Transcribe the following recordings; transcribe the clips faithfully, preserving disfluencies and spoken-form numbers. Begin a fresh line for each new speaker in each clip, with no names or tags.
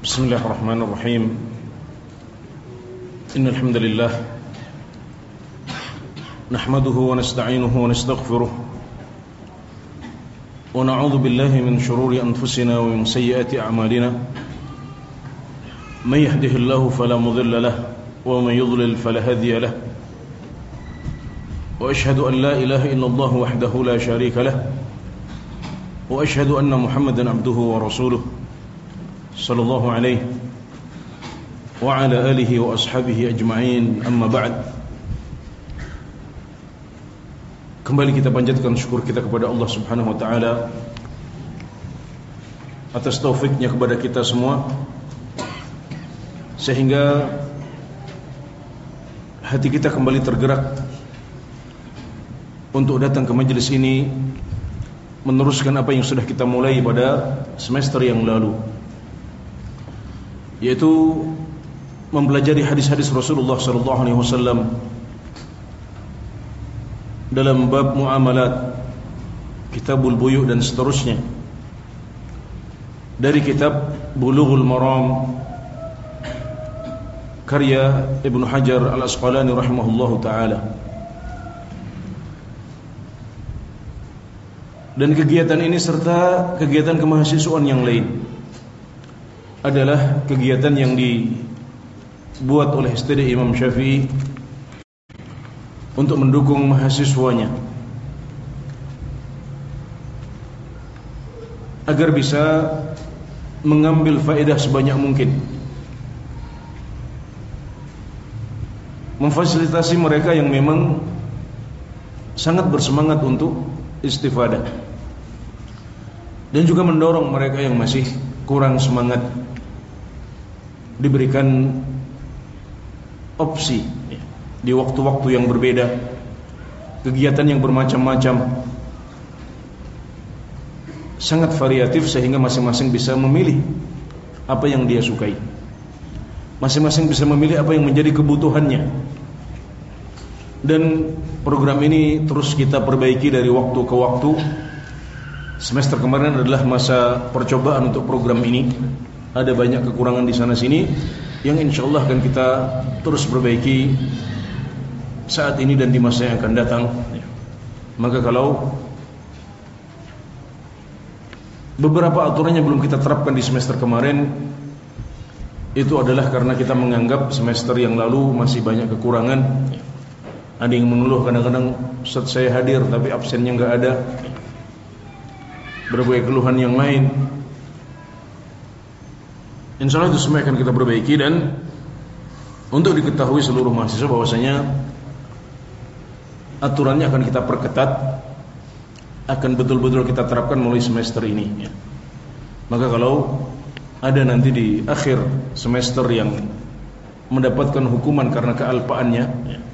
بسم الله الرحمن الرحيم إن الحمد لله نحمده ونستعينه ونستغفره ونعوذ بالله من شرور أنفسنا ومن سيئات أعمالنا من يهده الله فلا مضل له ومن يضلل فلا هادي له وأشهد أن لا إله إلا الله وحده لا شريك له وأشهد أن محمدا عبده ورسوله صلى الله عليه وعلى آله وأصحابه أجمعين أما بعد. Kembali kita panjatkan syukur kita kepada Allah Subhanahu wa taala atas taufiknya kepada kita semua, sehingga hati kita kembali tergerak untuk datang ke majelis ini, meneruskan apa yang sudah kita mulai pada semester yang lalu, yaitu mempelajari hadis-hadis Rasulullah sallallahu alaihi wasallam dalam bab muamalat, kitabul buyu' dan seterusnya, dari kitab Bulughul Maram karya Ibnu Hajar Al-Asqalani rahimahullahu taala. Dan kegiatan ini serta kegiatan kemahasiswaan yang lain adalah kegiatan yang dibuat oleh S T D Imam Syafi'i untuk mendukung mahasiswanya agar bisa mengambil faedah sebanyak mungkin, memfasilitasi mereka yang memang sangat bersemangat untuk istifadah, dan juga mendorong mereka yang masih kurang semangat diberikan opsi di waktu-waktu yang berbeda, kegiatan yang bermacam-macam, sangat variatif, sehingga masing-masing bisa memilih apa yang dia sukai, masing-masing bisa memilih apa yang menjadi kebutuhannya. Dan program ini terus kita perbaiki dari waktu ke waktu. Semester kemarin adalah masa percobaan untuk program ini. Ada banyak kekurangan di sana sini yang insyaallah akan kita terus perbaiki saat ini dan di masa yang akan datang. Maka kalau beberapa aturannya belum kita terapkan di semester kemarin, itu adalah karena kita menganggap semester yang lalu masih banyak kekurangan. Ada yang mengeluh kadang-kadang, Ustaz saya hadir tapi absennya enggak ada, berbagai keluhan yang lain. Insyaallah itu semua akan kita perbaiki, dan untuk diketahui seluruh mahasiswa bahwasanya aturannya akan kita perketat, akan betul-betul kita terapkan mulai semester ini. Maka kalau ada nanti di akhir semester yang mendapatkan hukuman karena kealpaannya,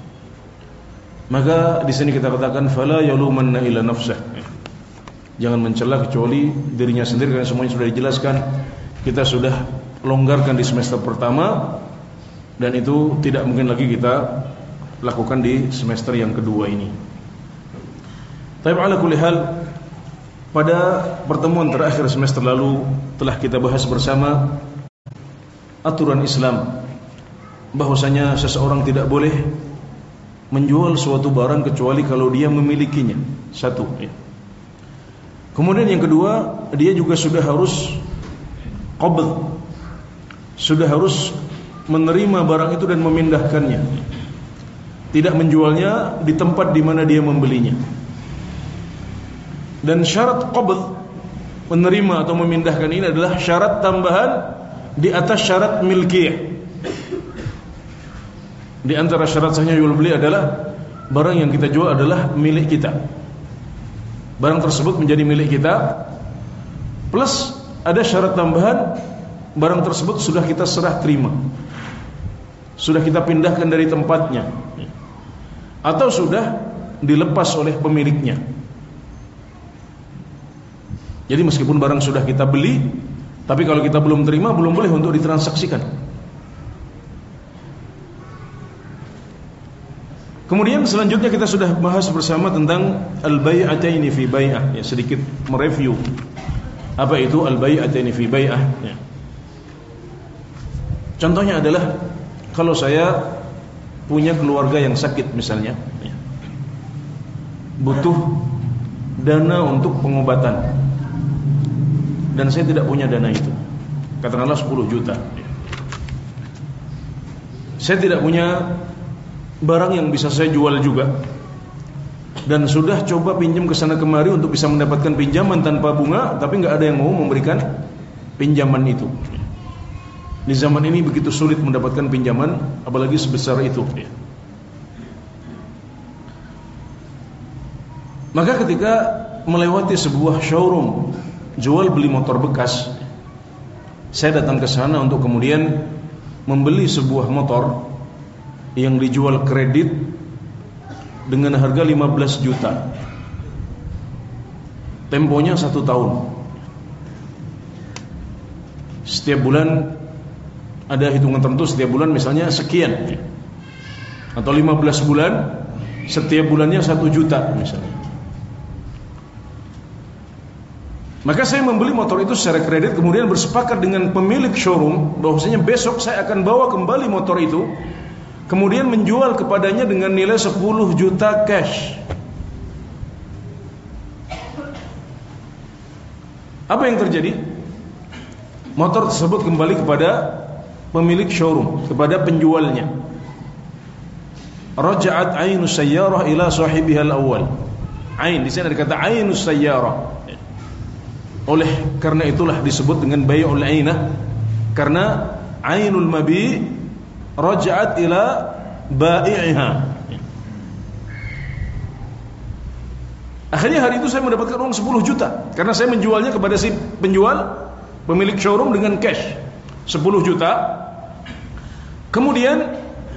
maka di sini kita katakan fala yalumanna illa nafsah. Jangan mencela kecuali dirinya sendiri, karena semuanya sudah dijelaskan. Kita sudah longgarkan di semester pertama, dan itu tidak mungkin lagi kita lakukan di semester yang kedua ini. Tapi ala kulli hal, pada pertemuan terakhir semester lalu telah kita bahas bersama aturan Islam, bahwasanya seseorang tidak boleh menjual suatu barang kecuali kalau dia memilikinya. Satu ya. Kemudian yang kedua, dia juga sudah harus qabd, sudah harus menerima barang itu dan memindahkannya, tidak menjualnya di tempat di mana dia membelinya. Dan syarat qabd, menerima atau memindahkan, ini adalah syarat tambahan di atas syarat milkiyah. Di antara syarat sahnya jual beli adalah barang yang kita jual adalah milik kita, barang tersebut menjadi milik kita, plus ada syarat tambahan, barang tersebut sudah kita serah terima, sudah kita pindahkan dari tempatnya, atau sudah dilepas oleh pemiliknya. Jadi meskipun barang sudah kita beli, tapi kalau kita belum terima, belum boleh untuk ditransaksikan. Kemudian selanjutnya kita sudah bahas bersama tentang al-bai'ataini fi bai'ah, ya, sedikit mereview apa itu al-bai'ataini fi bai'ah, ya. Contohnya adalah kalau saya punya keluarga yang sakit misalnya, butuh dana untuk pengobatan, dan saya tidak punya dana itu, katakanlah sepuluh juta. Saya tidak punya barang yang bisa saya jual juga, dan sudah coba pinjam ke sana kemari untuk bisa mendapatkan pinjaman tanpa bunga, tapi nggak ada yang mau memberikan pinjaman itu. Di zaman ini begitu sulit mendapatkan pinjaman, apalagi sebesar itu. Maka ketika melewati sebuah showroom jual beli motor bekas, saya datang ke sana untuk kemudian membeli sebuah motor yang dijual kredit dengan harga lima belas juta. Temponya satu tahun. Setiap bulan ada hitungan tertentu, setiap bulan misalnya sekian, atau lima belas bulan, setiap bulannya satu juta misalnya. Maka saya membeli motor itu secara kredit, kemudian bersepakat dengan pemilik showroom bahwasanya besok saya akan bawa kembali motor itu, kemudian menjual kepadanya dengan nilai sepuluh juta cash. Apa yang terjadi? Motor tersebut kembali kepada pemilik showroom, kepada penjualnya. Raja'at ainus sayyarah ila sahibiha al-awwal. Ain di sini ada kata ainus sayyarah. Oleh karena itulah disebut dengan bai'ul ainah, karena ainul mabi raja'at ila bai'iha. Akhirnya hari itu saya mendapatkan uang sepuluh juta karena saya menjualnya kepada si penjual, pemilik showroom, dengan cash sepuluh juta. Kemudian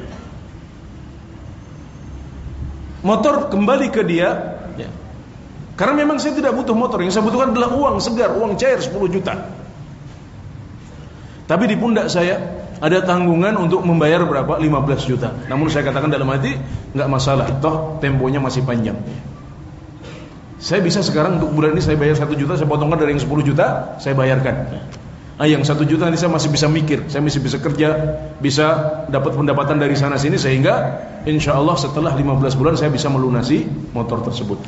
motor kembali ke dia, ya. Karena memang saya tidak butuh motor, yang saya butuhkan adalah uang segar, uang cair sepuluh juta. Tapi di pundak saya ada tanggungan untuk membayar berapa? lima belas juta. Namun saya katakan dalam hati, enggak masalah, toh temponya masih panjang. Saya bisa sekarang untuk bulan ini saya bayar satu juta, saya potongkan dari yang sepuluh juta, saya bayarkan. Ah, yang satu juta nanti saya masih bisa mikir, saya masih bisa kerja, bisa dapat pendapatan dari sana sini, sehingga insya Allah setelah lima belas bulan saya bisa melunasi motor tersebut.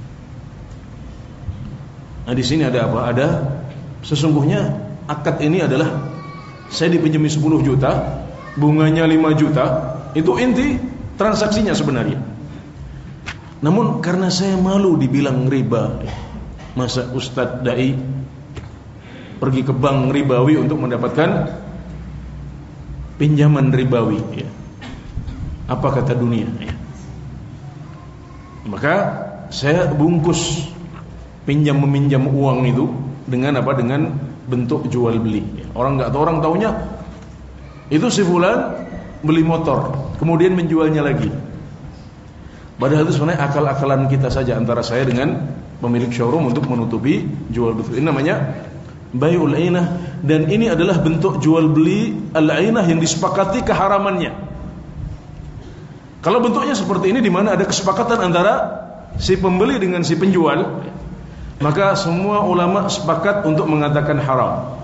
Nah, di sini ada apa? Ada sesungguhnya akad ini adalah saya dipinjami sepuluh juta, bunganya lima juta, itu inti transaksinya sebenarnya. Namun karena saya malu dibilang riba, masa Ustadz Dai pergi ke bank ribawi untuk mendapatkan pinjaman ribawi, ya. Apa kata dunia, ya. Maka saya bungkus pinjam meminjam uang itu dengan apa? Dengan bentuk jual beli, ya. Orang nggak tahu, orang taunya itu si fulan beli motor kemudian menjualnya lagi. Padahal itu sebenarnya akal-akalan kita saja antara saya dengan pemilik showroom untuk menutupi jual beli. Ini namanya bai'ul ainah, dan ini adalah bentuk jual beli al-ainah yang disepakati keharamannya. Kalau bentuknya seperti ini, di mana ada kesepakatan antara si pembeli dengan si penjual, maka semua ulama sepakat untuk mengatakan haram.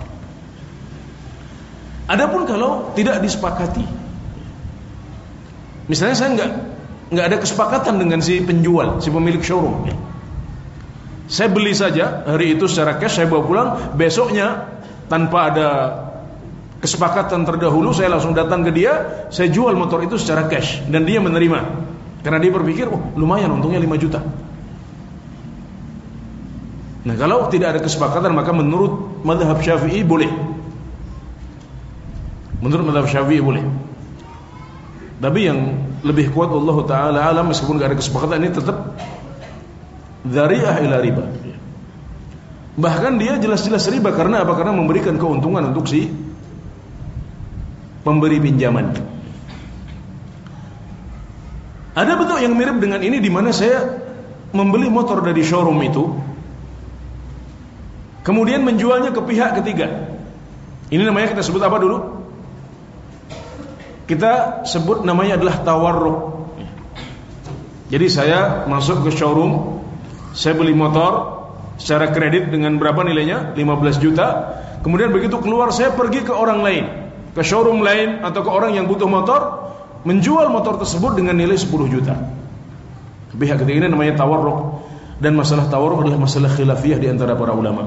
Adapun kalau tidak disepakati, misalnya saya enggak enggak ada kesepakatan dengan si penjual, si pemilik showroom, saya beli saja hari itu secara cash, saya bawa pulang, besoknya tanpa ada kesepakatan terdahulu saya langsung datang ke dia, saya jual motor itu secara cash, dan dia menerima karena dia berpikir, oh lumayan untungnya lima juta. Nah, kalau tidak ada kesepakatan, maka menurut mazhab Syafi'i boleh. Menurut mazhab Syafi'i boleh. Tapi yang lebih kuat Allah Ta'ala alam, meskipun tidak ada kesepakatan, ini tetap dzari'ah ila riba. Bahkan dia jelas-jelas riba. Karena apa? Karena memberikan keuntungan untuk si pemberi pinjaman. Ada bentuk yang mirip dengan ini, di mana saya membeli motor dari showroom itu, kemudian menjualnya ke pihak ketiga. Ini namanya kita sebut apa dulu? Kita sebut namanya adalah tawarruk. Jadi saya masuk ke showroom, saya beli motor secara kredit dengan berapa nilainya? lima belas juta. Kemudian begitu keluar saya pergi ke orang lain. ke showroom lain atau ke orang yang butuh motor, menjual motor tersebut dengan nilai sepuluh juta. Pihak ketiga ini namanya tawarruk, dan masalah tawarruk adalah masalah khilafiyah di antara para ulama.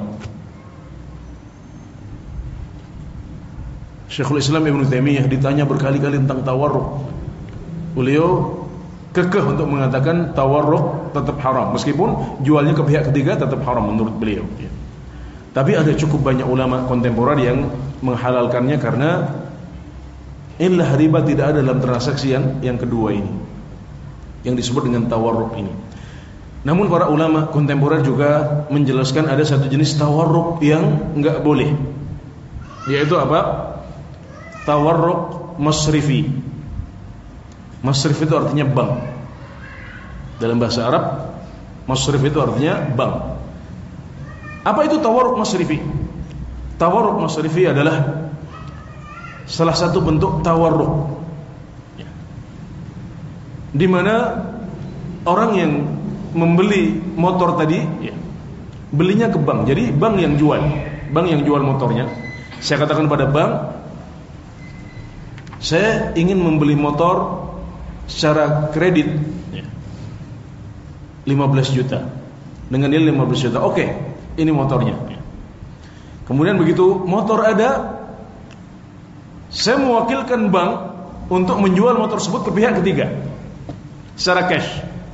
Syekhul Islam Ibnu Taimiyah ditanya berkali-kali tentang tawarruk. Beliau kekeh untuk mengatakan tawarruk tetap haram, meskipun jualnya ke pihak ketiga tetap haram menurut beliau. Tapi ada cukup banyak ulama kontemporer yang menghalalkannya karena inilah riba tidak ada dalam transaksi yang, yang kedua ini, yang disebut dengan tawarruk ini. Namun para ulama kontemporer juga menjelaskan ada satu jenis tawarruk yang enggak boleh, yaitu apa? Tawarruk masrifi. Masrif itu artinya bank. Dalam bahasa Arab, masrif itu artinya bank. Apa itu tawarruk masrifi? Tawarruk masrifi adalah salah satu bentuk tawarruk, di mana orang yang membeli motor tadi belinya ke bank. Jadi bank yang jual, bank yang jual motornya. Saya katakan pada bank, saya ingin membeli motor secara kredit lima belas juta dengan nilai lima belas juta. Oke, ini motornya. Kemudian begitu motor ada, saya mewakilkan bank untuk menjual motor tersebut ke pihak ketiga secara cash.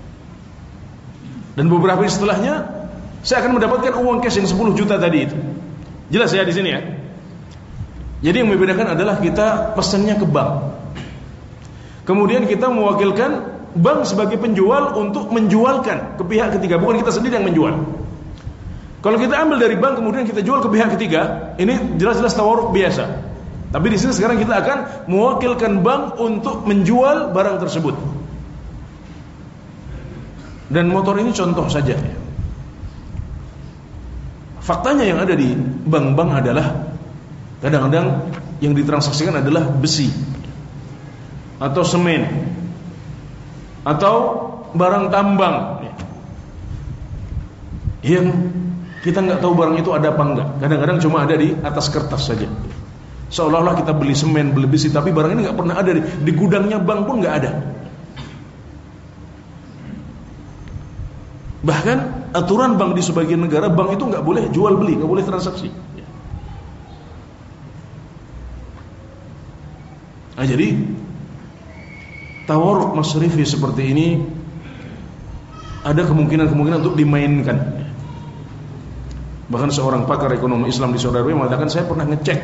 Dan beberapa hari setelahnya saya akan mendapatkan uang cash yang sepuluh juta tadi itu. Jelas ya di sini ya. Jadi yang membedakan adalah kita pesannya ke bank, kemudian kita mewakilkan bank sebagai penjual untuk menjualkan ke pihak ketiga, bukan kita sendiri yang menjual. Kalau kita ambil dari bank kemudian kita jual ke pihak ketiga, ini jelas-jelas tawarruk biasa. Tapi di sini sekarang kita akan mewakilkan bank untuk menjual barang tersebut. Dan motor ini contoh saja. Faktanya yang ada di bank-bank adalah kadang-kadang yang ditransaksikan adalah besi atau semen atau barang tambang yang kita nggak tahu barang itu ada apa enggak. Kadang-kadang cuma ada di atas kertas saja. Seolah-olah kita beli semen, beli besi, tapi barang ini nggak pernah ada di, di gudangnya bank pun nggak ada. Bahkan aturan bank di sebagian negara, bank itu nggak boleh jual beli, nggak boleh transaksi. Nah, jadi tawarruk masrifi seperti ini ada kemungkinan-kemungkinan untuk dimainkan. Bahkan seorang pakar ekonomi Islam di Saudi Arabia mengatakan, saya pernah ngecek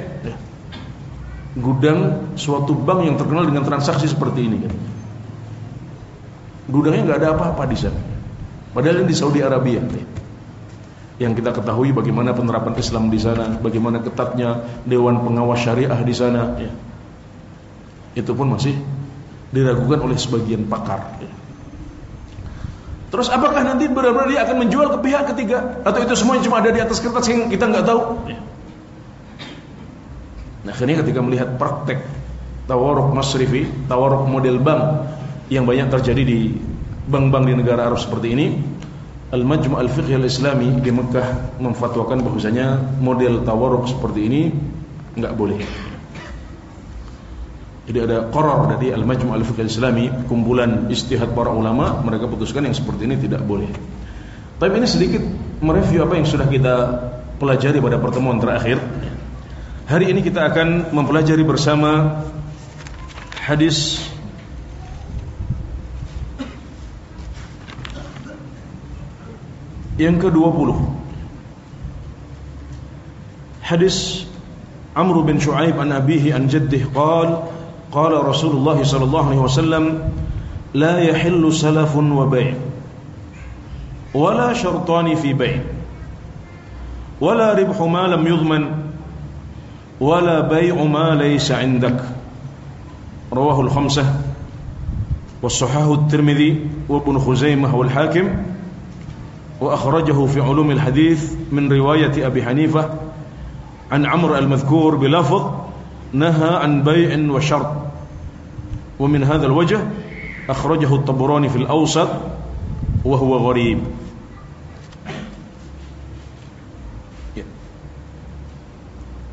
gudang suatu bank yang terkenal dengan transaksi seperti ini. Gudangnya nggak ada apa-apa di sana. Padahal ini di Saudi Arabia. Yang kita ketahui bagaimana penerapan Islam di sana, bagaimana ketatnya dewan pengawas syariah di sana. Itu pun masih diragukan oleh sebagian pakar. Terus apakah nanti benar-benar dia akan menjual ke pihak ketiga, atau itu semuanya cuma ada di atas kertas yang kita nggak tahu? Nah, akhirnya ketika melihat praktek tawarruk masrifi, tawarruk model bank yang banyak terjadi di bank-bank di negara Arab seperti ini, Al-Majmu' Al-Fiqh Al-Islami di Mekah memfatwakan bahwasanya model tawarruk seperti ini nggak boleh. Jadi ada qarar dari Al-Majmu' Al-Fiqh Al-Islami, kumpulan istihad para ulama, mereka putuskan yang seperti ini tidak boleh. Tapi ini sedikit mereview apa yang sudah kita pelajari pada pertemuan terakhir. Hari ini kita akan mempelajari bersama hadis yang kedua puluh. Hadis Amr bin Shu'aib an abihi an jaddih qala qala Rasulullah sallallahu alaihi wasallam la yahillu salafun wa bay' wala syartani fi bay' wala ribhu ma lam yudman wala bay'u ma laysa 'indak. Rawahu al-khamsah wa sahahahu at-Tirmidzi wa Ibnu Khuzaimah wal Hakim wa akhrajahu fi ulum al-hadits min riwayat Abi Hanifah an Amr al-madhkur bi lafdh naha an bay'in wa syart. Wa min hadha al-wajh akhrajahu at-Tabarani fi al-Awsat wa huwa gharib.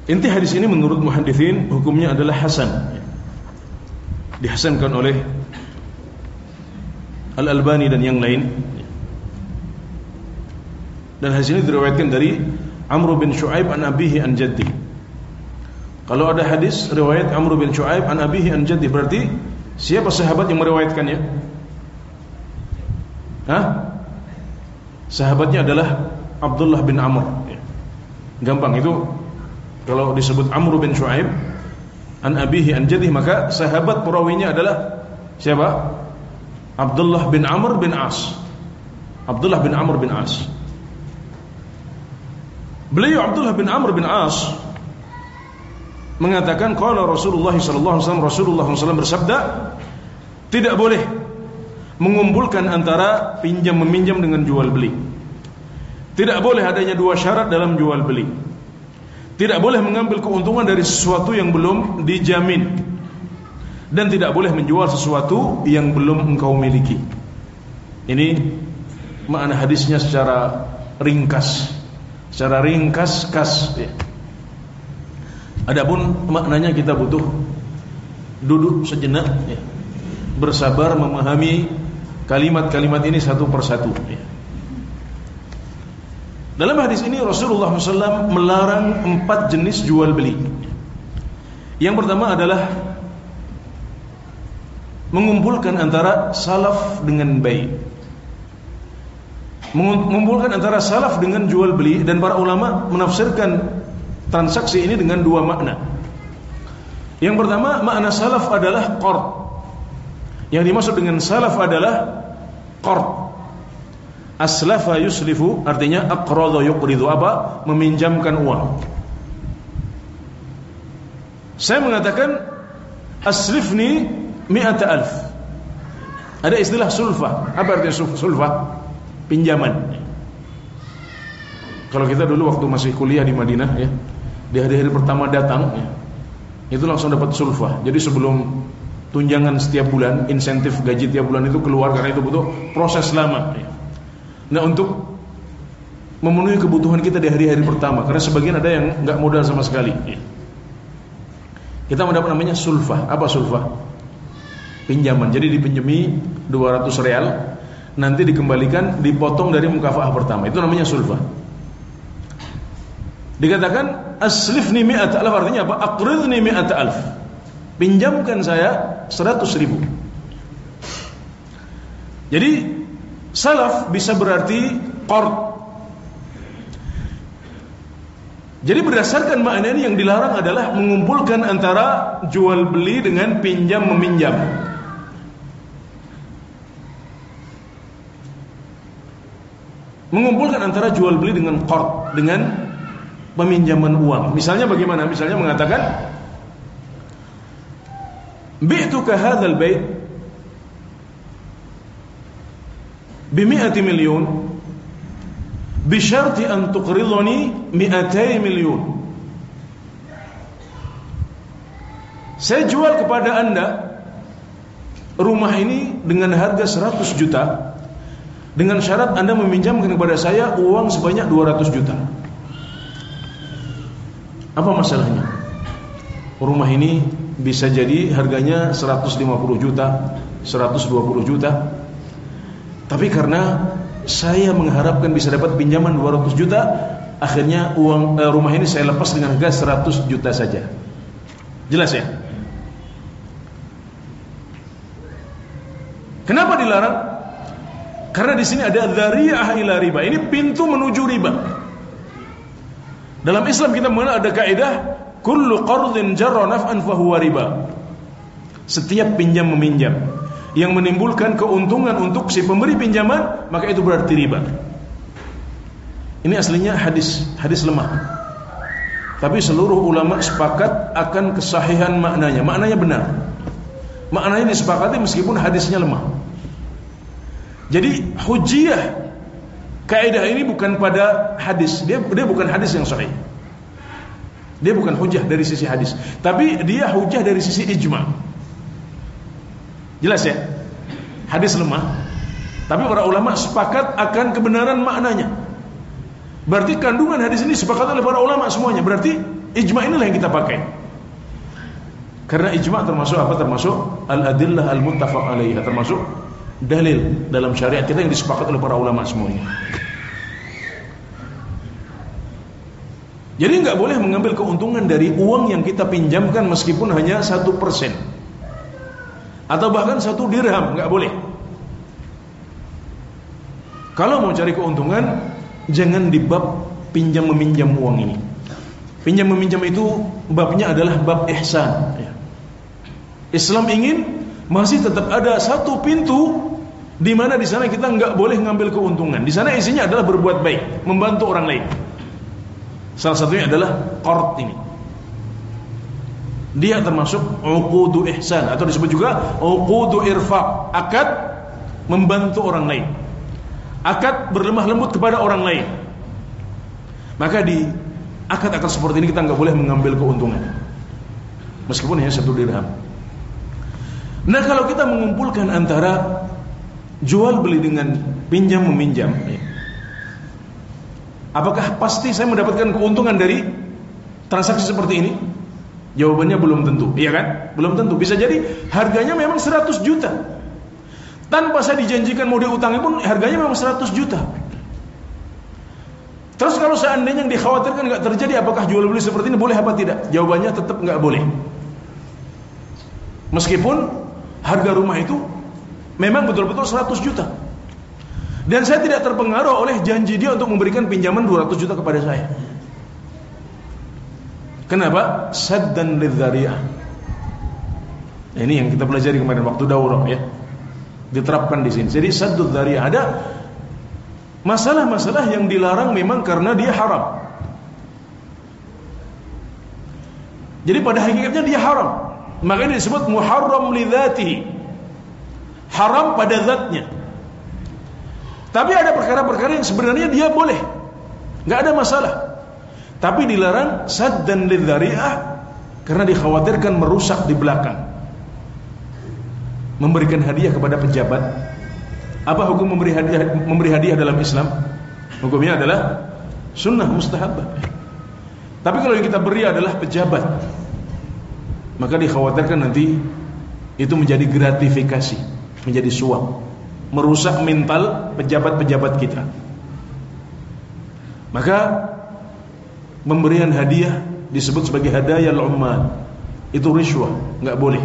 Inti hadis ini menurut muhadditsin hukumnya adalah hasan. Dihasankan oleh Al-Albani dan yang lain. Dan hadis ini diriwayatkan dari Amr bin Shu'aib an abihi an jaddi. Kalau ada hadis riwayat Amr bin Shu'aib an abihi an jaddi, berarti siapa sahabat yang meriwayatkannya? Hah? Sahabatnya adalah Abdullah bin Amr. Gampang itu. Kalau disebut Amr bin Shu'aib an abihi an jaddi, maka sahabat perawinya adalah siapa? Abdullah bin Amr bin As. Abdullah bin Amr bin As. Beliau Abdullah bin Amr bin As mengatakan qala Rasulullah sallallahu alaihi wasallam, Rasulullah sallallahu alaihi wasallam bersabda, tidak boleh mengumpulkan antara pinjam meminjam dengan jual beli. Tidak boleh adanya dua syarat dalam jual beli. Tidak boleh mengambil keuntungan dari sesuatu yang belum dijamin, dan tidak boleh menjual sesuatu yang belum engkau miliki. Ini makna hadisnya secara ringkas, secara ringkas kas. Ya. Adapun maknanya kita butuh duduk sejenak, ya, bersabar memahami kalimat-kalimat ini satu persatu. Ya. Dalam hadis ini Rasulullah shallallahu alaihi wasallam melarang empat jenis jual beli. Yang pertama adalah mengumpulkan antara salaf dengan bai. Mengumpulkan antara salaf dengan jual beli, dan para ulama menafsirkan transaksi ini dengan dua makna. Yang pertama, makna salaf adalah qard. Yang dimaksud dengan salaf adalah qard. Aslafa yuslifu artinya aqrada yuqridu, apa? Meminjamkan uang. Saya mengatakan aslifni mi'ata alf. Ada istilah sulfah. Apa artinya sulfah? Pinjaman. Kalau kita dulu waktu masih kuliah di Madinah, ya, di hari-hari pertama datang, ya, itu langsung dapat sulfah. Jadi sebelum tunjangan setiap bulan, insentif gaji tiap bulan itu keluar, karena itu butuh proses lama, ya. Nah, untuk memenuhi kebutuhan kita di hari-hari pertama, karena sebagian ada yang nggak modal sama sekali, ya, kita mendapat namanya sulfah. Apa sulfah? Pinjaman. Jadi dipinjami dua ratus real, nanti dikembalikan, dipotong dari mukafa'ah pertama. Itu namanya sulfah. Dikatakan aslifni mi'ata alf, artinya apa? Aqridni mi'ata alf. Pinjamkan saya seratus ribu. Jadi salaf bisa berarti qard. Jadi berdasarkan makna ini, yang dilarang adalah mengumpulkan antara jual beli dengan pinjam meminjam. Mengumpulkan antara jual beli dengan qard, dengan peminjaman uang. Misalnya bagaimana? Misalnya mengatakan bi'tuka hadzal bait bimi'ati milyon bisyarti an tuqridhani mi'atai milyon. Saya jual kepada Anda rumah ini dengan harga seratus juta, dengan syarat Anda meminjamkan kepada saya uang sebanyak dua ratus juta. Apa masalahnya? Rumah ini bisa jadi harganya seratus lima puluh juta, seratus dua puluh juta. Tapi karena saya mengharapkan bisa dapat pinjaman dua ratus juta, akhirnya uang eh, rumah ini saya lepas dengan harga seratus juta saja. Jelas ya? Kenapa dilarang? Karena di sini ada dzari'ah ila riba. Ini pintu menuju riba. Dalam Islam kita mengenal ada kaidah kullu qardin jarra naf'an fa huwa riba. Setiap pinjam meminjam yang menimbulkan keuntungan untuk si pemberi pinjaman, maka itu berarti riba. Ini aslinya hadis, hadis lemah. Tapi seluruh ulama sepakat akan kesahihan maknanya. Maknanya benar. Maknanya disepakati meskipun hadisnya lemah. Jadi hujjiyah kaidah ini bukan pada hadis. Dia dia bukan hadis yang sahih. Dia bukan hujjah dari sisi hadis, tapi dia hujjah dari sisi ijma'. Jelas ya? Hadis lemah, tapi para ulama sepakat akan kebenaran maknanya. Berarti kandungan hadis ini sepakat oleh para ulama semuanya. Berarti Ijma' inilah yang kita pakai. Karena ijma' termasuk apa? Termasuk al-adillah al-muttafaq alaiha, termasuk dalil dalam syariat kita yang disepakati oleh para ulama semuanya. Jadi nggak boleh mengambil keuntungan dari uang yang kita pinjamkan meskipun hanya satu persen atau bahkan satu dirham, nggak boleh. Kalau mau cari keuntungan, jangan di bab pinjam meminjam uang ini. Pinjam meminjam itu babnya adalah bab ihsan. Islam ingin masih tetap ada satu pintu di mana di sana kita nggak boleh ngambil keuntungan. Di sana isinya adalah berbuat baik, membantu orang lain. Salah satunya adalah qard ini. Dia termasuk uqudu ihsan atau disebut juga uqudu irfaq, akad membantu orang lain, akad berlemah lembut kepada orang lain. Maka di akad-akad seperti ini kita nggak boleh mengambil keuntungan meskipun hanya satu dirham. Nah, kalau kita mengumpulkan antara jual beli dengan pinjam meminjam, apakah pasti saya mendapatkan keuntungan dari transaksi seperti ini? Jawabannya belum tentu, iya kan? Belum tentu. Bisa jadi harganya memang seratus juta. Tanpa saya dijanjikan mau diutangi pun harganya memang seratus juta. Terus kalau seandainya yang dikhawatirkan nggak terjadi, apakah jual beli seperti ini boleh apa tidak? Jawabannya tetap nggak boleh. Meskipun harga rumah itu memang betul-betul seratus juta. Dan saya tidak terpengaruh oleh janji dia untuk memberikan pinjaman dua ratus juta kepada saya. Kenapa? Saddan lidzari'ah. Ini yang kita pelajari kemarin waktu daurah ya. Diterapkan di sini. Jadi saddud dzari'ah, ada masalah-masalah yang dilarang memang karena dia haram. Jadi pada hakikatnya dia haram. Makanya disebut muharram lidzatihi. Haram pada zatnya. Tapi ada perkara-perkara yang sebenarnya dia boleh, nggak ada masalah. Tapi dilarang saddan lidzari'ah karena dikhawatirkan merusak di belakang. Memberikan hadiah kepada pejabat. Apa hukum memberi hadiah memberi hadiah dalam Islam? Hukumnya adalah sunnah mustahabah. Tapi kalau yang kita beri adalah pejabat, maka dikhawatirkan nanti itu menjadi gratifikasi, menjadi suap, merusak mental pejabat-pejabat kita. Maka pemberian hadiah disebut sebagai hadayal ummal. Itu riswah, enggak boleh.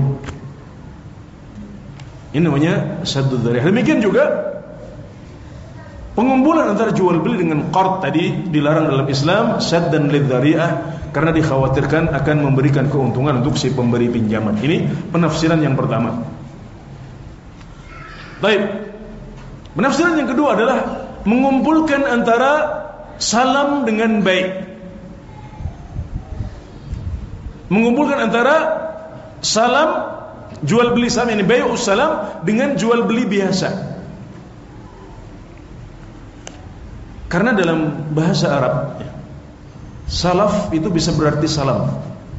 Ini namanya saddud dzari'ah. Demikian juga pengumpulan antara jual beli dengan qard tadi dilarang dalam Islam, saddan lidzari'ah, karena dikhawatirkan akan memberikan keuntungan untuk si pemberi pinjaman. Ini penafsiran yang pertama. Baik. Penafsiran yang kedua adalah mengumpulkan antara salam dengan baik. Mengumpulkan antara salam, jual beli salam, ini bai'us salam, dengan jual beli biasa. Karena dalam bahasa Arab, salaf itu bisa berarti salam.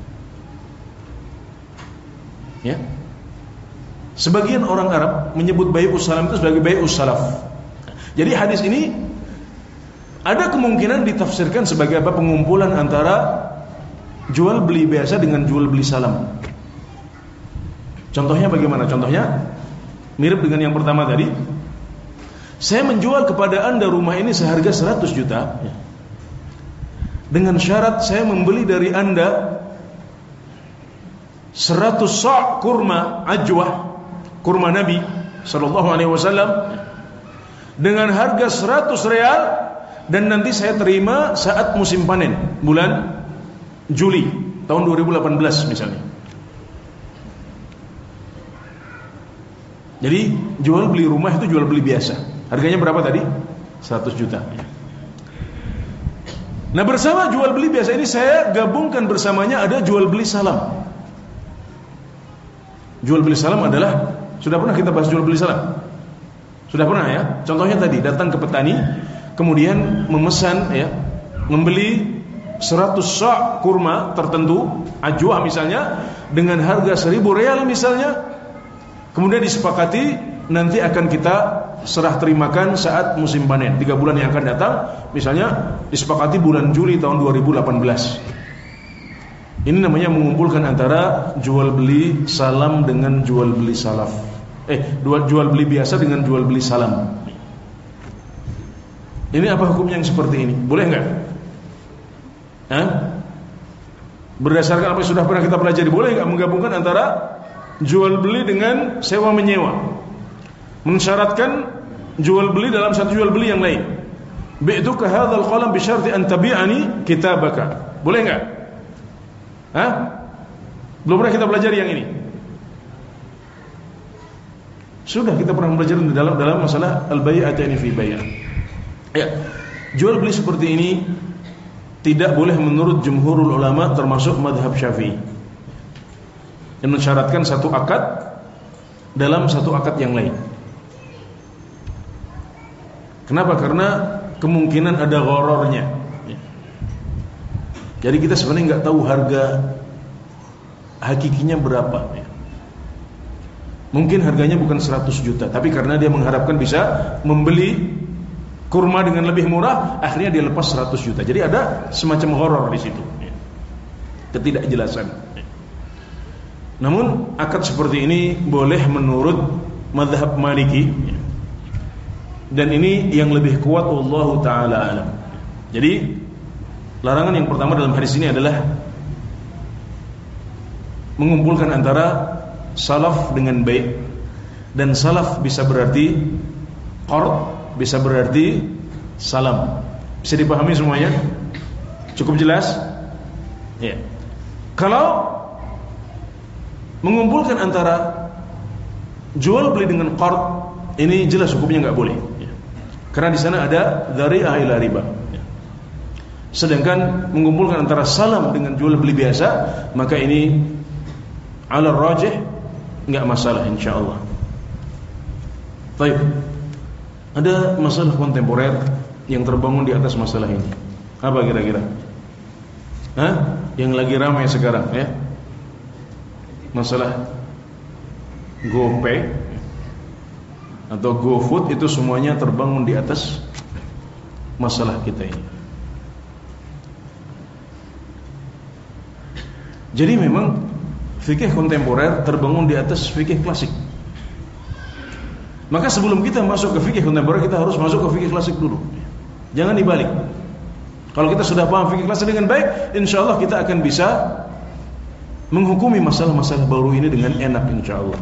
Ya. Sebagian orang Arab menyebut bai'us salam itu sebagai bai'us salaf. Jadi hadis ini ada kemungkinan ditafsirkan sebagai apa? Pengumpulan antara jual beli biasa dengan jual beli salam. Contohnya bagaimana? Contohnya mirip dengan yang pertama tadi. Saya menjual kepada Anda rumah ini seharga seratus juta, dengan syarat saya membeli dari Anda seratus sa' kurma ajwah, kurma Nabi sallallahu alaihi wasallam, dengan harga seratus real, dan nanti saya terima saat musim panen bulan Juli tahun dua ribu delapan belas misalnya. Jadi jual beli rumah itu jual beli biasa. Harganya berapa tadi? seratus juta. Nah, bersama jual beli biasa ini saya gabungkan bersamanya ada jual beli salam. Jual beli salam adalah, sudah pernah kita bahas jual beli salam? Sudah pernah ya? Contohnya tadi datang ke petani, kemudian memesan ya, membeli seratus sa' kurma tertentu, ajwah misalnya, dengan harga seribu real misalnya. Kemudian disepakati nanti akan kita serah terimakan saat musim panen, tiga bulan yang akan datang. Misalnya disepakati bulan Juli tahun dua ribu delapan belas. Ini namanya mengumpulkan antara jual beli salam dengan jual beli salaf. Eh, jual beli biasa dengan jual beli salam. Ini apa hukumnya yang seperti ini? Boleh enggak? Hah? Berdasarkan apa yang sudah pernah kita pelajari, boleh enggak menggabungkan antara jual beli dengan sewa menyewa? Mensyaratkan jual beli dalam satu jual beli yang lain. Bi'tuka hadzal qalam bi syarti an tabi'ani kitabaka. Boleh enggak? Hah? Belum pernah kita pelajari yang ini. Sudah kita pernah belajar dalam dalam masalah al-bai'atani fi bai'. Ya. Jual beli seperti ini tidak boleh menurut jumhurul ulama termasuk madhab Syafi'i. Yang mensyaratkan satu akad dalam satu akad yang lain. Kenapa? Karena kemungkinan ada gharornya. Jadi kita sebenarnya nggak tahu harga hakikinya berapa. Mungkin harganya bukan seratus juta, tapi karena dia mengharapkan bisa membeli kurma dengan lebih murah, akhirnya dia lepas seratus juta. Jadi ada semacam horor di situ, ketidakjelasan. Namun akad seperti ini boleh menurut mazhab Maliki, dan ini yang lebih kuat, wallahu taala alam. Jadi larangan yang pertama dalam hadis ini adalah mengumpulkan antara salaf dengan bai'. Dan salaf bisa berarti qard, bisa berarti salam. Bisa dipahami semuanya? Cukup jelas? Ya. Kalau mengumpulkan antara jual beli dengan qard, ini jelas hukumnya enggak boleh. Karena di sana ada dzari'ah ila riba. Sedangkan mengumpulkan antara salam dengan jual beli biasa, maka ini ala rajih enggak masalah insyaallah. Baik. Ada masalah kontemporer yang terbangun di atas masalah ini. Apa kira-kira? Hah? Yang lagi ramai sekarang ya. Masalah GoPay atau GoFood, itu semuanya terbangun di atas masalah kita ini. Jadi memang fikih kontemporer terbangun di atas fikih klasik. Maka sebelum kita masuk ke fikih kontemporer, kita harus masuk ke fikih klasik dulu. Jangan dibalik. Kalau kita sudah paham fikih klasik dengan baik, insyaallah kita akan bisa menghukumi masalah-masalah baru ini dengan enak insyaallah.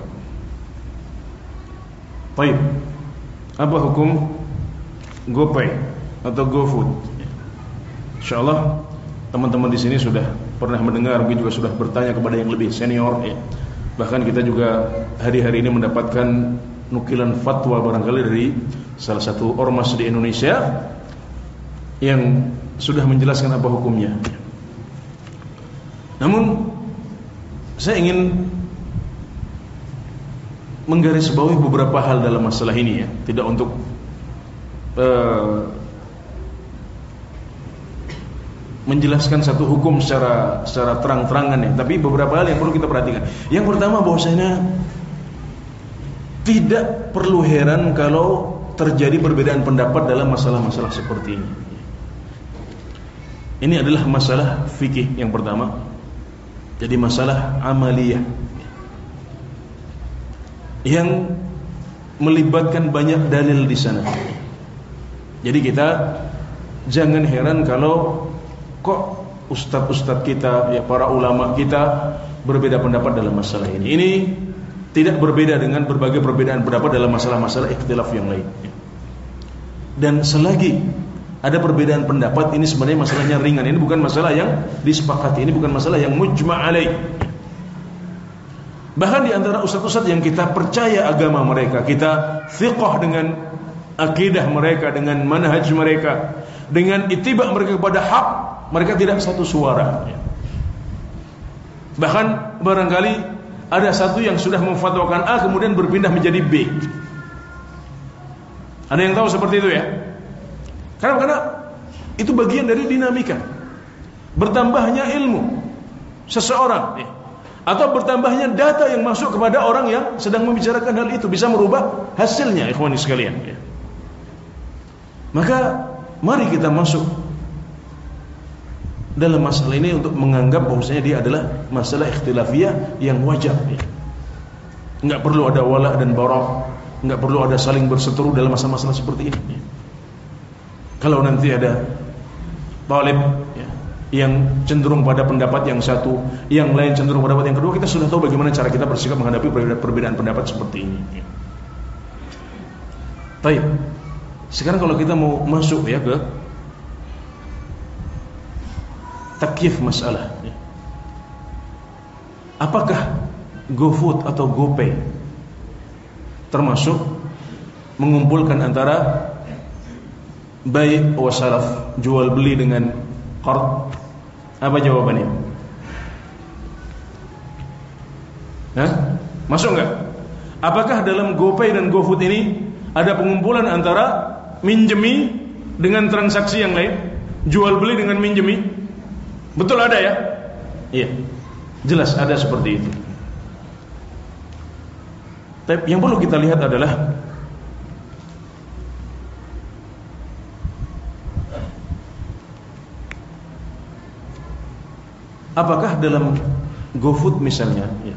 Baik. Apa hukum GoPay atau GoFood? Insyaallah teman-teman di sini sudah pernah mendengar, mungkin juga sudah bertanya kepada yang lebih senior ya. Bahkan kita juga hari-hari ini mendapatkan nukilan fatwa barangkali dari salah satu ormas di Indonesia yang sudah menjelaskan apa hukumnya. Namun saya ingin menggarisbawahi beberapa hal dalam masalah ini ya, tidak untuk uh, menjelaskan satu hukum secara secara terang-terangan ya, tapi beberapa hal yang perlu kita perhatikan. Yang pertama, bahwasanya tidak perlu heran kalau terjadi perbedaan pendapat dalam masalah-masalah seperti ini. Ini adalah masalah fikih yang pertama. Jadi masalah amaliyah yang melibatkan banyak dalil di sana. Jadi kita jangan heran kalau kok ustadz-ustadz kita, ya para ulama kita berbeda pendapat dalam masalah ini. Ini tidak berbeda dengan berbagai perbedaan pendapat dalam masalah-masalah ikhtilaf yang lain. Dan selagi ada perbedaan pendapat, ini sebenarnya masalahnya ringan. Ini bukan masalah yang disepakati, ini bukan masalah yang mujma' alaih. Bahkan di antara ustadz-ustadz yang kita percaya agama mereka, kita thiqah dengan akidah mereka, dengan manhaj mereka, dengan ittiba mereka kepada hak, mereka tidak satu suara. Bahkan barangkali ada satu yang sudah memfatwakan A kemudian berpindah menjadi B. Ada yang tahu seperti itu ya? Karena, karena itu bagian dari dinamika bertambahnya ilmu seseorang ya, atau bertambahnya data yang masuk kepada orang yang sedang membicarakan hal itu, bisa merubah hasilnya, ikhwani sekalian ya. Maka mari kita masuk dalam masalah ini untuk menganggap bahwasanya dia adalah masalah ikhtilafiyah yang wajar. Enggak perlu ada wala dan bara, enggak perlu ada saling berseteru dalam masalah-masalah seperti ini. Kalau nanti ada talib ya, yang cenderung pada pendapat yang satu, yang lain cenderung pada pendapat yang kedua, kita sudah tahu bagaimana cara kita bersikap menghadapi perbedaan pendapat seperti ini. Baik. Sekarang kalau kita mau masuk ya ke takyif masalah, apakah GoFood atau GoPay termasuk mengumpulkan antara bai' wa salaf, jual beli dengan qard? Apa jawabannya? Hah? Masuk enggak? Apakah dalam GoPay dan GoFood ini ada pengumpulan antara minjemi dengan transaksi yang lain, jual beli dengan minjemi? Betul ada ya? Iya. Jelas ada seperti itu. Tapi yang perlu kita lihat adalah apakah dalam GoFood misalnya ya,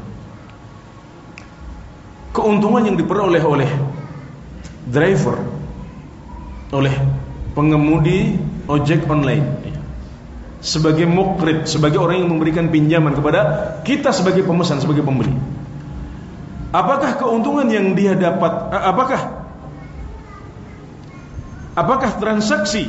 keuntungan yang diperoleh oleh driver, oleh pengemudi ojek online ya, sebagai muqrid, sebagai orang yang memberikan pinjaman kepada kita sebagai pemesan, sebagai pembeli, apakah keuntungan yang dia dapat, apakah apakah transaksi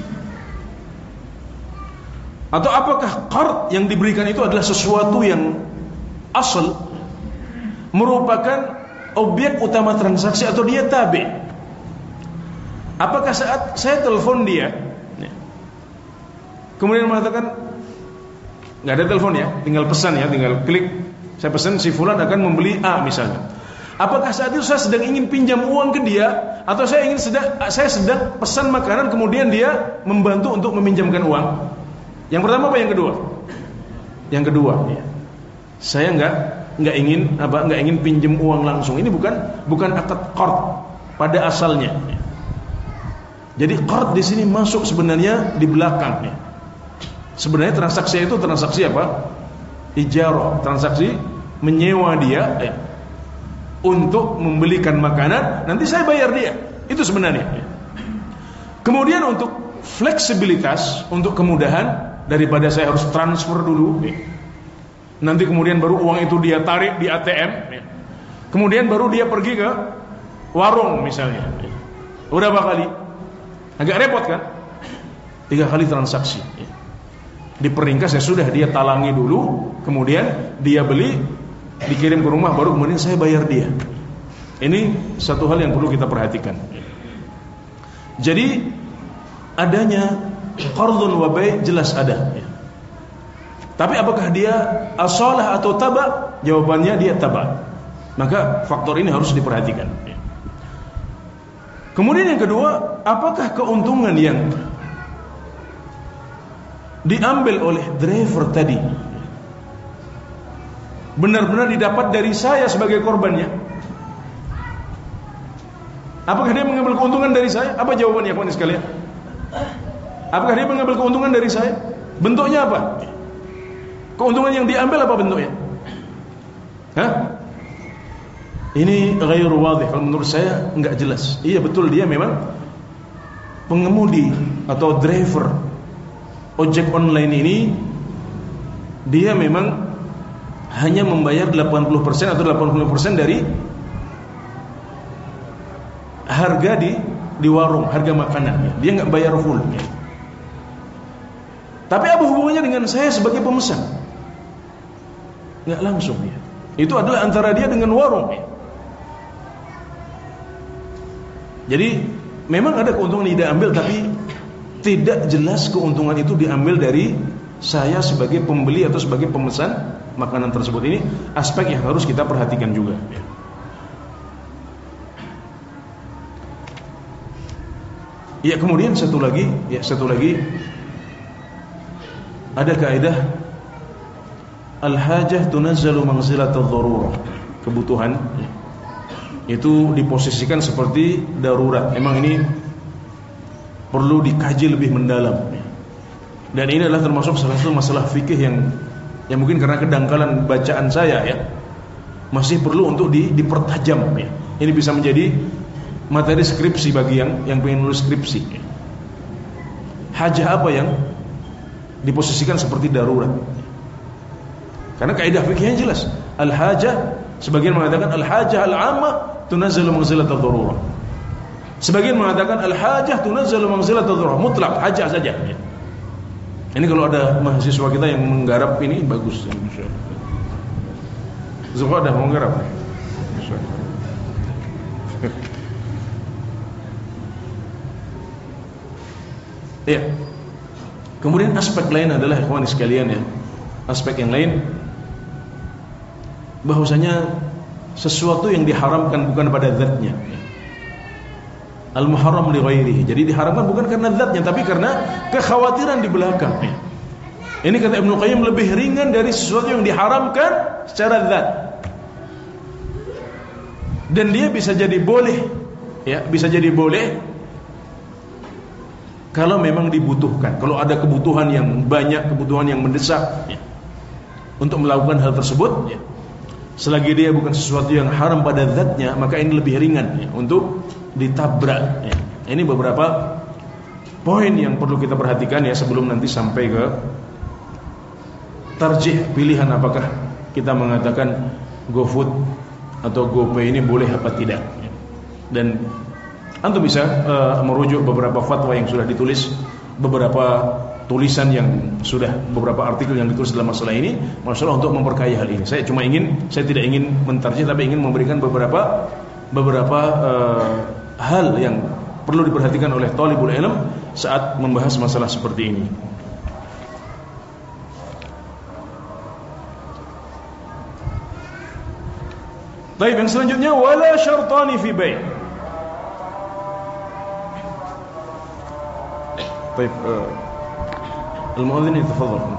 atau apakah qard yang diberikan itu adalah sesuatu yang asal, merupakan objek utama transaksi, atau dia tabi? Apakah saat saya telepon dia kemudian mengatakan nggak ada telepon ya, tinggal pesan ya, tinggal klik, saya pesan si fulan akan membeli A misalnya, apakah saat itu saya sedang ingin pinjam uang ke dia, atau saya ingin sedang saya sedang pesan makanan kemudian dia membantu untuk meminjamkan uang? Yang pertama apa yang kedua? Yang kedua ya. Saya nggak nggak ingin apa nggak ingin pinjam uang langsung. Ini bukan bukan akad qard pada asalnya. Jadi qard di sini masuk sebenarnya di belakang ya. Sebenarnya transaksi itu transaksi apa? Ijarah, transaksi menyewa dia ya, untuk membelikan makanan, nanti saya bayar dia. Itu sebenarnya ya. Kemudian untuk fleksibilitas, untuk kemudahan, daripada saya harus transfer dulu ya, nanti kemudian baru uang itu dia tarik di A T M ya, kemudian baru dia pergi ke warung misalnya ya. Berapa kali? Agak repot kan? Tiga kali transaksi ya. Diperingkas ya sudah, dia talangi dulu, kemudian dia beli, dikirim ke rumah, baru kemudian saya bayar dia. Ini satu hal yang perlu kita perhatikan. Jadi adanya qardun wa bai' jelas ada ya. Tapi apakah dia asalah atau taba? Jawabannya dia taba. Maka faktor ini harus diperhatikan ya. Kemudian yang kedua, apakah keuntungan yang diambil oleh driver tadi benar-benar didapat dari saya sebagai korbannya? Apakah dia mengambil keuntungan dari saya? Apa jawabannya kawan sekalian? Apakah dia mengambil keuntungan dari saya? Bentuknya apa? Keuntungan yang diambil apa bentuknya? Hah? Ini ghairu wadih. Kalau menurut saya enggak jelas. Iya betul, dia memang pengemudi atau driver ojek online ini, dia memang hanya membayar delapan puluh persen atau delapan puluh persen dari harga di di warung, harga makanan. Dia enggak bayar full ya. Tapi apa hubungannya dengan saya sebagai pemesan? Enggak langsung ya. Itu adalah antara dia dengan warung ya. Jadi memang ada keuntungan yang diambil, tapi tidak jelas keuntungan itu diambil dari saya sebagai pembeli atau sebagai pemesan makanan tersebut. Ini aspek yang harus kita perhatikan juga ya. Ya, kemudian satu lagi, ya satu lagi ada kaidah al-hajah tunazzalu manzilatal darurah. Kebutuhan ya, itu diposisikan seperti darurat. Memang ini perlu dikaji lebih mendalam ya. Dan ini adalah termasuk salah satu masalah fikih yang yang mungkin karena kedangkalan bacaan saya ya, masih perlu untuk di, dipertajam ya. Ini bisa menjadi materi skripsi bagi yang yang pengen nulis skripsi ya. Hajah apa yang diposisikan seperti darurat? Karena kaidah fikihnya jelas. Al-hajah, sebagian mengatakan al-hajah al-'ammah tunazzalu manzilat ad-darurah. Sebagian mengatakan al-hajah tunazzalu manzilat ad-darurah, mutlak hajah saja ya. Ini kalau ada mahasiswa kita yang menggarap ini bagus insyaallah. Zuhra ada mau menggarap. Insyaallah. Ya. Kemudian aspek lain adalah ikhwan sekalian ya. Aspek yang lain bahwasanya sesuatu yang diharamkan bukan pada zatnya. Al-muharram li ghairihi. Jadi diharamkan bukan karena zatnya tapi karena kekhawatiran di belakang. Ini kata Ibnu Qayyim lebih ringan dari sesuatu yang diharamkan secara zat. Dan dia bisa jadi boleh, ya, bisa jadi boleh kalau memang dibutuhkan. Kalau ada kebutuhan yang banyak, kebutuhan yang mendesak ya, untuk melakukan hal tersebut ya. Selagi dia bukan sesuatu yang haram pada zatnya, maka ini lebih ringan ya, untuk ditabrak ya. Ini beberapa poin yang perlu kita perhatikan ya, sebelum nanti sampai ke tarjih pilihan apakah kita mengatakan GoFood atau GoPay ini boleh apa tidak ya. Dan antum bisa uh, merujuk beberapa fatwa yang sudah ditulis, beberapa tulisan yang sudah, beberapa artikel yang ditulis dalam masalah ini, masalah untuk memperkaya hal ini. Saya cuma ingin, saya tidak ingin mentarjih, tapi ingin memberikan beberapa beberapa uh, hal yang perlu diperhatikan oleh talibul ilm saat membahas masalah seperti ini. Baik, yang selanjutnya wala syartani fi bai'. Baik, uh, al-muadzin yatafadhal.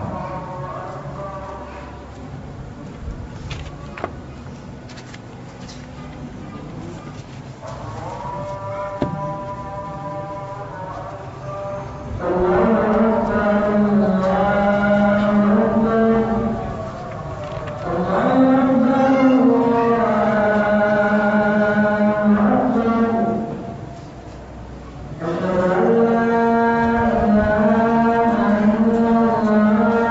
Allah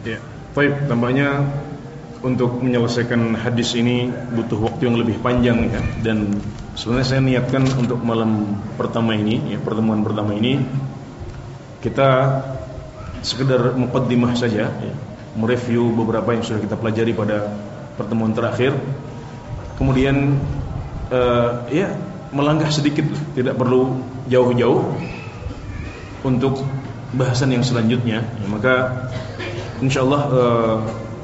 Ya, baik, tampaknya untuk menyelesaikan hadis ini butuh waktu yang lebih panjang ya. Dan sebenarnya saya niatkan untuk malam pertama ini, ya, pertemuan pertama ini kita sekedar muqaddimah saja, ya, mereview beberapa yang sudah kita pelajari pada pertemuan terakhir. Kemudian uh, ya melangkah sedikit, tidak perlu jauh-jauh untuk bahasan yang selanjutnya. Ya, maka insyaallah uh,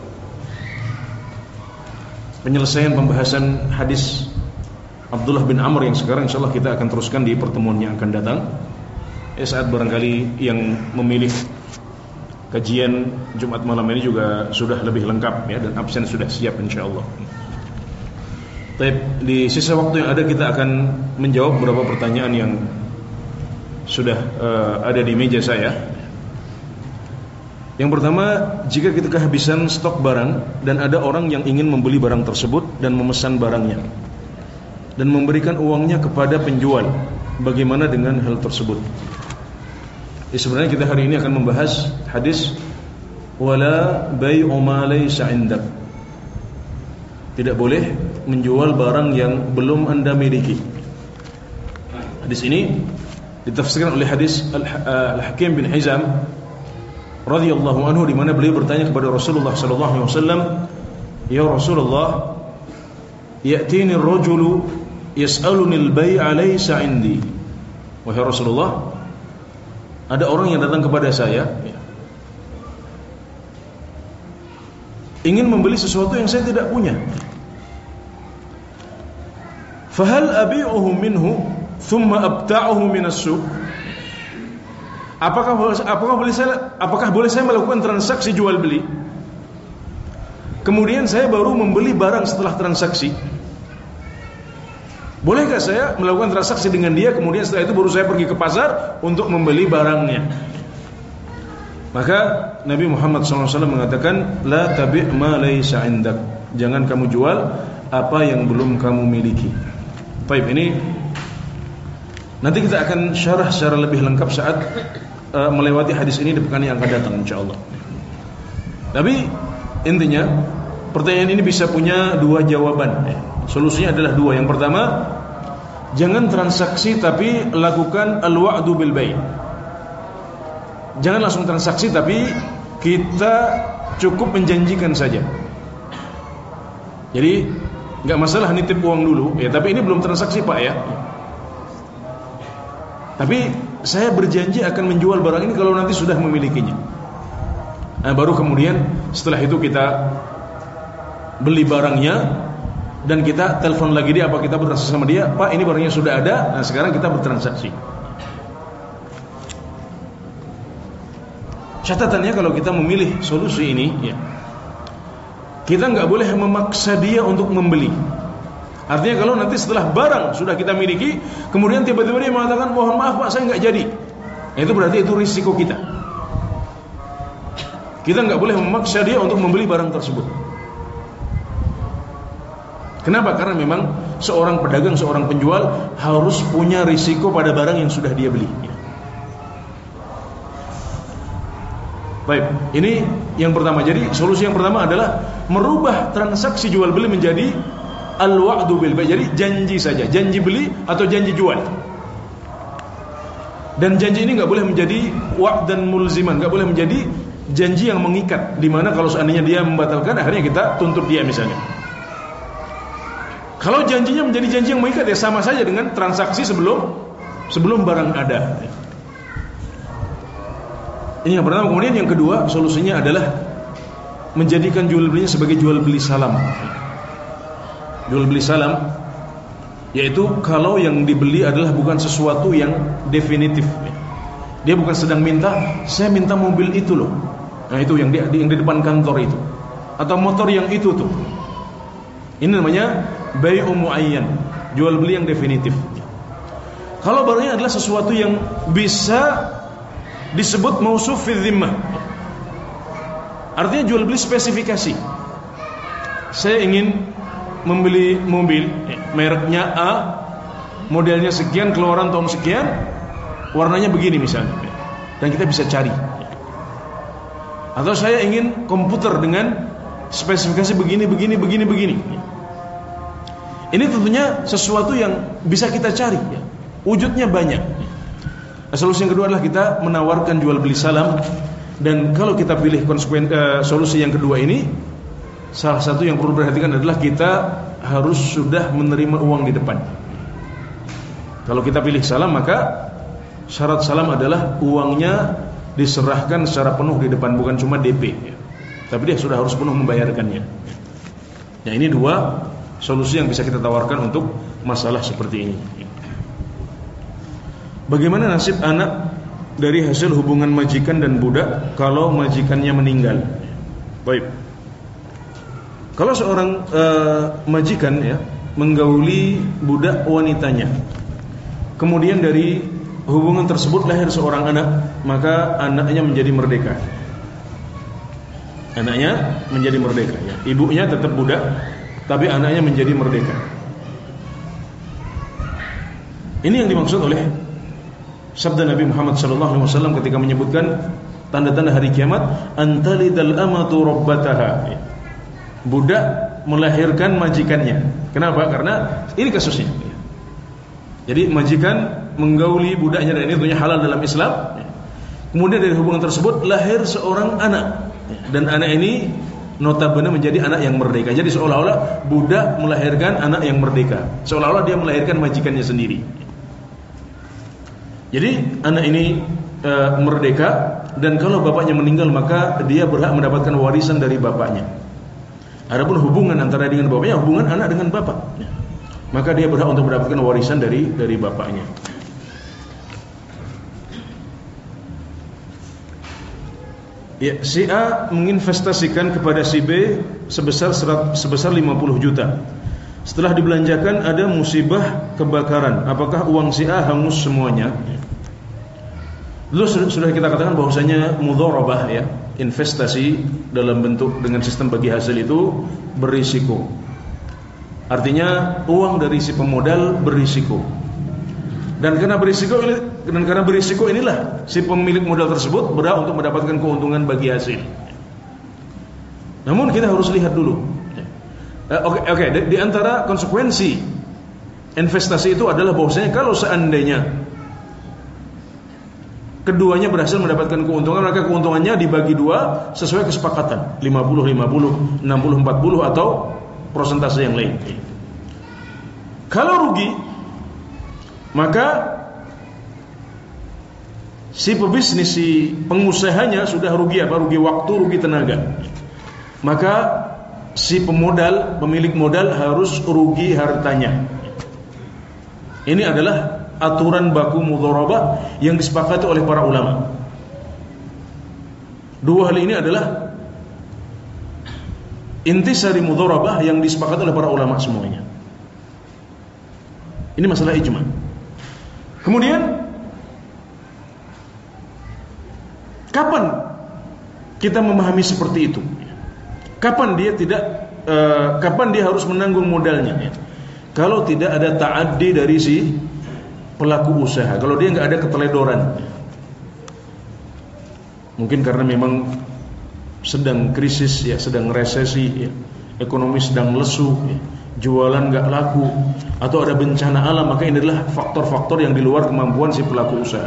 penyelesaian pembahasan hadis Abdullah bin Amr yang sekarang insyaallah kita akan teruskan di pertemuan yang akan datang. Ya, saat barangkali yang memilih kajian Jumat malam ini juga sudah lebih lengkap ya, dan absen sudah siap insyaallah. Baik, di sisa waktu yang ada kita akan menjawab beberapa pertanyaan yang sudah uh, ada di meja saya. Yang pertama, jika kita kehabisan stok barang dan ada orang yang ingin membeli barang tersebut dan memesan barangnya dan memberikan uangnya kepada penjual, bagaimana dengan hal tersebut? Ya, sebenarnya kita hari ini akan membahas hadis wala bai'u ma laysa 'indak. Tidak boleh menjual barang yang belum Anda miliki. Hadis ini ditafsirkan oleh hadis Al-Hakim bin Hizam radhiyallahu anhu, di mana beliau bertanya kepada Rasulullah sallallahu alaihi wasallam, "Ya Rasulullah, ya'tini ar-rajulu yas'aluni al-bai'a laysa 'indi." Wahai Rasulullah, ada orang yang datang kepada saya ya, ingin membeli sesuatu yang saya tidak punya. Fahal abi'uhu minhu thumma abta'uhu minas suq? Apakah apakah boleh saya apakah boleh saya melakukan transaksi jual beli? Kemudian saya baru membeli barang setelah transaksi. Bolehkah saya melakukan transaksi dengan dia, kemudian setelah itu baru saya pergi ke pasar untuk membeli barangnya? Maka Nabi Muhammad shallallahu alaihi wasallam mengatakan, la tabi' ma laysa 'indak. Jangan kamu jual apa yang belum kamu miliki. Baik, ini nanti kita akan syarah secara lebih lengkap saat uh, melewati hadis ini di pekan yang akan datang insyaallah. Tapi intinya pertanyaan ini bisa punya dua jawaban. Solusinya adalah dua. Yang pertama, jangan transaksi tapi lakukan al-wa'du bil bai'. Jangan langsung transaksi tapi kita cukup menjanjikan saja. Jadi enggak masalah nitip uang dulu ya, tapi ini belum transaksi Pak ya. Tapi saya berjanji akan menjual barang ini kalau nanti sudah memilikinya. Nah, baru kemudian setelah itu kita beli barangnya dan kita telepon lagi dia, apa kita bertransaksi sama dia, Pak ini barangnya sudah ada, nah sekarang kita bertransaksi. Catatannya kalau kita memilih solusi ini ya, kita nggak boleh memaksa dia untuk membeli. Artinya kalau nanti setelah barang sudah kita miliki, kemudian tiba-tiba dia mengatakan mohon maaf Pak saya nggak jadi, nah, itu berarti itu risiko kita. Kita nggak boleh memaksa dia untuk membeli barang tersebut. Kenapa? Karena memang seorang pedagang, seorang penjual harus punya risiko pada barang yang sudah dia beli. Baik, ini yang pertama. Jadi solusi yang pertama adalah merubah transaksi jual beli menjadi al-wa'du bil bai'. Jadi janji saja, janji beli atau janji jual. Dan janji ini nggak boleh menjadi wa'd dan mulziman, nggak boleh menjadi janji yang mengikat, di mana kalau seandainya dia membatalkan akhirnya kita tuntut dia misalnya. Kalau janjinya menjadi janji yang mengikat ya sama saja dengan transaksi sebelum sebelum barang ada. Ini yang pertama. Kemudian yang kedua, solusinya adalah menjadikan jual belinya sebagai jual beli salam. Jual beli salam yaitu kalau yang dibeli adalah bukan sesuatu yang definitif. Dia bukan sedang minta, saya minta mobil itu loh. Nah itu yang di, yang di depan kantor itu, atau motor yang itu tuh. Ini namanya bai'u muayyan, jual beli yang definitif. Kalau barangnya adalah sesuatu yang bisa disebut mausuf fi dhimmah, artinya jual beli spesifikasi. Saya ingin membeli mobil mereknya A, modelnya sekian, keluaran tahun sekian, warnanya begini misalnya, dan kita bisa cari. Atau saya ingin komputer dengan spesifikasi begini, begini, begini, begini. Ini tentunya sesuatu yang bisa kita cari, ya. Wujudnya banyak. Nah, solusi yang kedua adalah kita menawarkan jual beli salam. Dan kalau kita pilih konsekuen, uh, solusi yang kedua ini, salah satu yang perlu diperhatikan adalah kita harus sudah menerima uang di depan. Kalau kita pilih salam, maka syarat salam adalah uangnya diserahkan secara penuh di depan, bukan cuma D P, ya. Tapi dia sudah harus penuh membayarkannya. Nah, ini dua solusi yang bisa kita tawarkan untuk masalah seperti ini. Bagaimana nasib anak dari hasil hubungan majikan dan budak kalau majikannya meninggal? Baik. Kalau seorang uh, majikan ya menggauli budak wanitanya, kemudian dari hubungan tersebut lahir seorang anak, maka anaknya menjadi merdeka. Anaknya menjadi merdeka, ya. Ibunya tetap budak, tapi anaknya menjadi merdeka. Ini yang dimaksud oleh sabda Nabi Muhammad sallallahu alaihi wasallam ketika menyebutkan tanda-tanda hari kiamat, antalidal amatu rabbataha. Budak melahirkan majikannya. Kenapa? Karena ini kasusnya. Jadi majikan menggauli budaknya, dan ini tentunya halal dalam Islam. Kemudian dari hubungan tersebut lahir seorang anak, dan anak ini notabene menjadi anak yang merdeka. Jadi seolah-olah budak melahirkan anak yang merdeka, seolah-olah dia melahirkan majikannya sendiri. Jadi anak ini e, merdeka, dan kalau bapaknya meninggal maka dia berhak mendapatkan warisan dari bapaknya. Adapun hubungan antara dengan bapaknya, hubungan anak dengan bapak, maka dia berhak untuk mendapatkan warisan dari dari bapaknya. Ya, si A menginvestasikan kepada si B sebesar sebesar lima puluh juta. Setelah dibelanjakan ada musibah kebakaran. Apakah uang si A hangus semuanya? Dulu sudah kita katakan bahwasanya mudharabah, ya, investasi dalam bentuk dengan sistem bagi hasil itu berisiko. Artinya uang dari si pemodal berisiko. Dan karena berisiko ini, dan karena berisiko inilah si pemilik modal tersebut berhak untuk mendapatkan keuntungan bagi hasil. Namun kita harus lihat dulu. Oke, uh, oke, okay, okay. di, di antara konsekuensi investasi itu adalah bahwasanya kalau seandainya keduanya berhasil mendapatkan keuntungan, maka keuntungannya dibagi dua sesuai kesepakatan, lima puluh lima puluh, enam puluh empat puluh atau persentase yang lain. Kalau rugi, maka si pebisnis, si pengusahanya sudah rugi apa? Rugi waktu, rugi tenaga. Maka si pemodal, pemilik modal harus rugi hartanya. Ini adalah aturan baku mudharabah yang disepakati oleh para ulama. Dua hal ini adalah intisari mudharabah yang disepakati oleh para ulama semuanya. Ini masalah ijma. Kemudian kapan kita memahami seperti itu? Kapan dia tidak uh, kapan dia harus menanggung modalnya? Kalau tidak ada ta'addi dari si pelaku usaha, kalau dia nggak ada keteledoran, mungkin karena memang sedang krisis, ya, sedang resesi, ya, ekonomi sedang lesu, ya, jualan nggak laku, atau ada bencana alam, maka ini adalah faktor-faktor yang di luar kemampuan si pelaku usaha.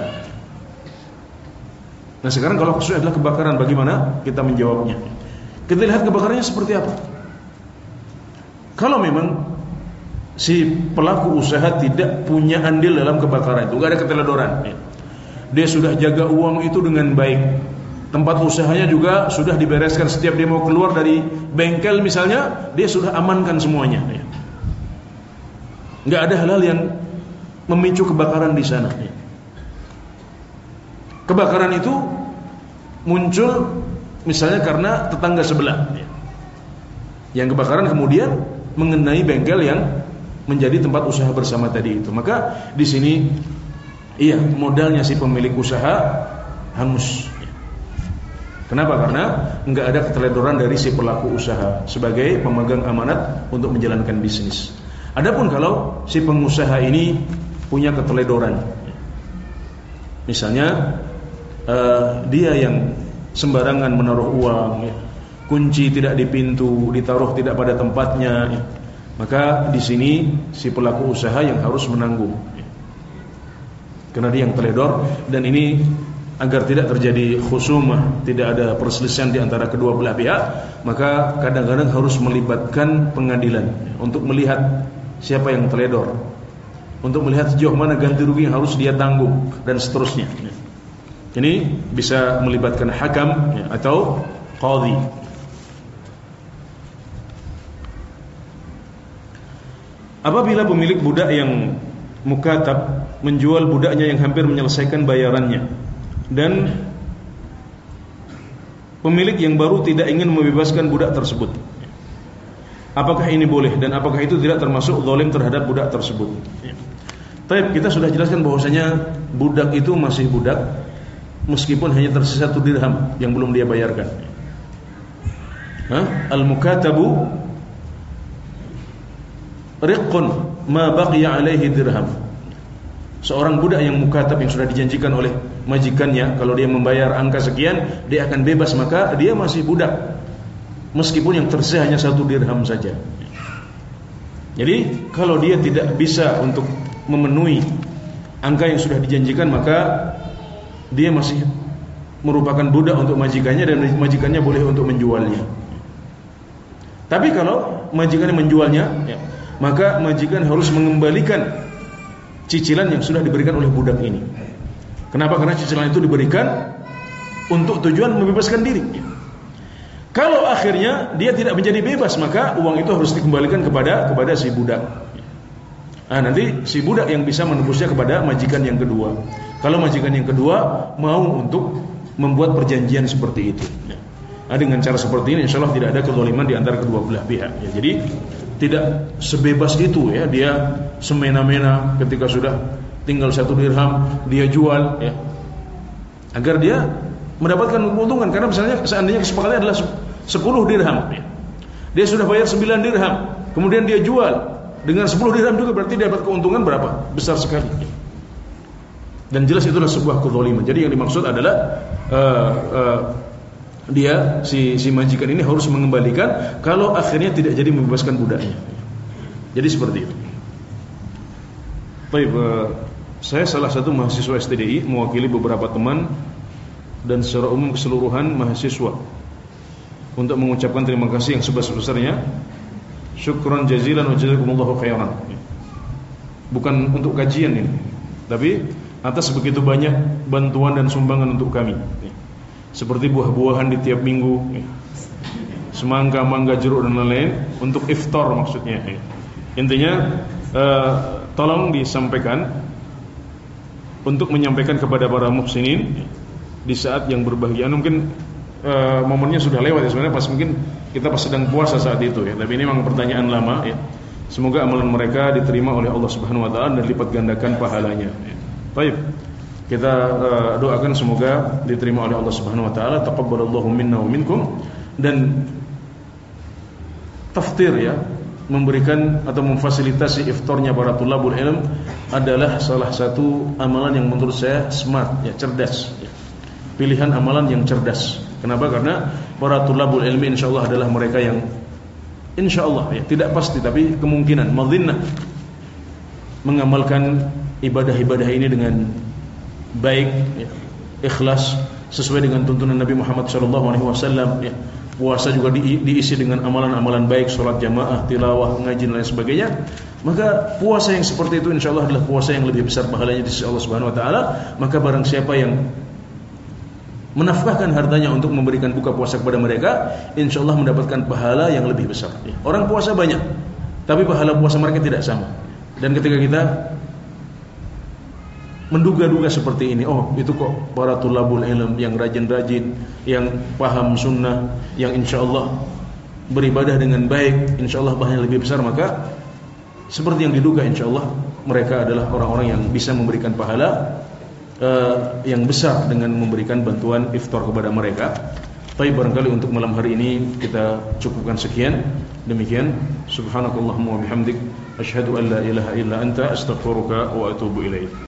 Nah sekarang kalau kasusnya adalah kebakaran, bagaimana kita menjawabnya? Kita lihat kebakarannya seperti apa. Kalau memang si pelaku usaha tidak punya andil dalam kebakaran itu, nggak ada keteledoran, ya, dia sudah jaga uang itu dengan baik, tempat usahanya juga sudah dibereskan, setiap dia mau keluar dari bengkel misalnya, dia sudah amankan semuanya, ya. Nggak ada hal-hal yang memicu kebakaran di sana, ya. Kebakaran itu muncul misalnya karena tetangga sebelah, ya, yang kebakaran kemudian mengenai bengkel yang menjadi tempat usaha bersama tadi itu. Maka di sini iya, modalnya si pemilik usaha hangus. Kenapa? Karena enggak ada keteledoran dari si pelaku usaha sebagai pemegang amanat untuk menjalankan bisnis. Adapun kalau si pengusaha ini punya keteledoran, misalnya uh, dia yang sembarangan menaruh uang, ya. Kunci tidak di pintu, ditaruh tidak pada tempatnya, ya. Maka di sini si pelaku usaha yang harus menanggung, ya. Karena dia yang teledor. Dan ini agar tidak terjadi khusumah, tidak ada perselisihan di antara kedua belah pihak, maka kadang-kadang harus melibatkan pengadilan, ya, untuk melihat siapa yang teledor, untuk melihat sejauh mana ganti rugi yang harus dia tanggung, dan seterusnya, ya. Ini bisa melibatkan hakam, ya, atau qadhi. Apabila pemilik budak yang mukatab menjual budaknya yang hampir menyelesaikan bayarannya, dan pemilik yang baru tidak ingin membebaskan budak tersebut, apakah ini boleh, dan apakah itu tidak termasuk zalim terhadap budak tersebut? Baik, kita sudah jelaskan bahwasanya budak itu masih budak meskipun hanya tersisa satu dirham yang belum dia bayarkan. Al-mukatabu riqqun ma baqiya alaihi dirham. Seorang budak yang mukatab yang sudah dijanjikan oleh majikannya, kalau dia membayar angka sekian dia akan bebas, maka dia masih budak meskipun yang tersisa hanya satu dirham saja. Jadi kalau dia tidak bisa untuk memenuhi angka yang sudah dijanjikan, maka dia masih merupakan budak untuk majikannya, dan majikannya boleh untuk menjualnya. Tapi kalau majikannya menjualnya, ya, maka majikan harus mengembalikan cicilan yang sudah diberikan oleh budak ini. Kenapa? Karena cicilan itu diberikan untuk tujuan membebaskan diri. Kalau akhirnya dia tidak menjadi bebas, maka uang itu harus dikembalikan kepada kepada si budak. Nah, nanti si budak yang bisa menebusnya kepada majikan yang kedua. Kalau majikan yang kedua mau untuk membuat perjanjian seperti itu. Nah, dengan cara seperti ini insyaallah tidak ada kezaliman di antara kedua belah pihak, ya. Jadi tidak sebebas itu, ya, dia semena-mena ketika sudah tinggal satu dirham dia jual, ya, agar dia mendapatkan keuntungan. Karena misalnya seandainya kesepakatannya adalah sepuluh dirham, ya, dia sudah bayar sembilan dirham, kemudian dia jual dengan sepuluh dirham juga, berarti dia dapat keuntungan berapa? Besar sekali, ya. Dan jelas itulah sebuah kezaliman. Jadi yang dimaksud adalah uh, uh, dia si si majikan ini harus mengembalikan kalau akhirnya tidak jadi membebaskan budaknya. Jadi seperti itu. Baik, uh, saya salah satu mahasiswa S T D I mewakili beberapa teman dan secara umum keseluruhan mahasiswa untuk mengucapkan terima kasih yang sebesar-besarnya. Syukran jazilan wa jazakumullahu khairan. Bukan untuk kajian ini, tapi atas begitu banyak bantuan dan sumbangan untuk kami, seperti buah-buahan di tiap minggu, semangka, mangga, jeruk dan lain-lain untuk iftar maksudnya. Intinya eh, tolong disampaikan untuk menyampaikan kepada para muhsinin di saat yang berbahagia. Mungkin eh, momennya sudah lewat, ya, sebenarnya pas mungkin kita pas sedang puasa saat itu, ya. Tapi ini memang pertanyaan lama, ya. Semoga amalan mereka diterima oleh Allah Subhanahu wa taala dan lipat gandakan pahalanya. Baik. Kita uh, doakan semoga diterima oleh Allah Subhanahu wa taala. Taqabbalallahu minna wa minkum. Dan taftir, ya, memberikan atau memfasilitasi iftarnya para thalabul ilm adalah salah satu amalan yang menurut saya smart, ya, cerdas, ya. Pilihan amalan yang cerdas. Kenapa? Karena para thalabul ilmi insyaallah adalah mereka yang insyaallah, ya, tidak pasti tapi kemungkinan madhinnah mengamalkan ibadah-ibadah ini dengan baik, ya, ikhlas sesuai dengan tuntunan Nabi Muhammad shallallahu alaihi wasallam, ya. Puasa juga di, diisi dengan amalan-amalan baik, sholat jamaah, tilawah, ngaji dan lain sebagainya. Maka puasa yang seperti itu insyaallah adalah puasa yang lebih besar pahalanya di sisi Allah Subhanahu wa taala. Maka barang siapa yang menafkahkan hartanya untuk memberikan buka puasa kepada mereka, insyaallah mendapatkan pahala yang lebih besar, ya. Orang puasa banyak, tapi pahala puasa mereka tidak sama. Dan ketika kita menduga-duga seperti ini, oh itu kok para tulabul ilm yang rajin-rajin, yang paham sunnah, yang insyaallah beribadah dengan baik, insyaallah pahalanya lebih besar, maka seperti yang diduga insyaallah mereka adalah orang-orang yang bisa memberikan pahala uh, yang besar dengan memberikan bantuan iftar kepada mereka. Tapi barangkali untuk malam hari ini kita cukupkan sekian. Demikian, subhanakallahumma wa bihamdik, asyhadu an la ilaha illa anta, astaghfiruka wa atubu ilaik.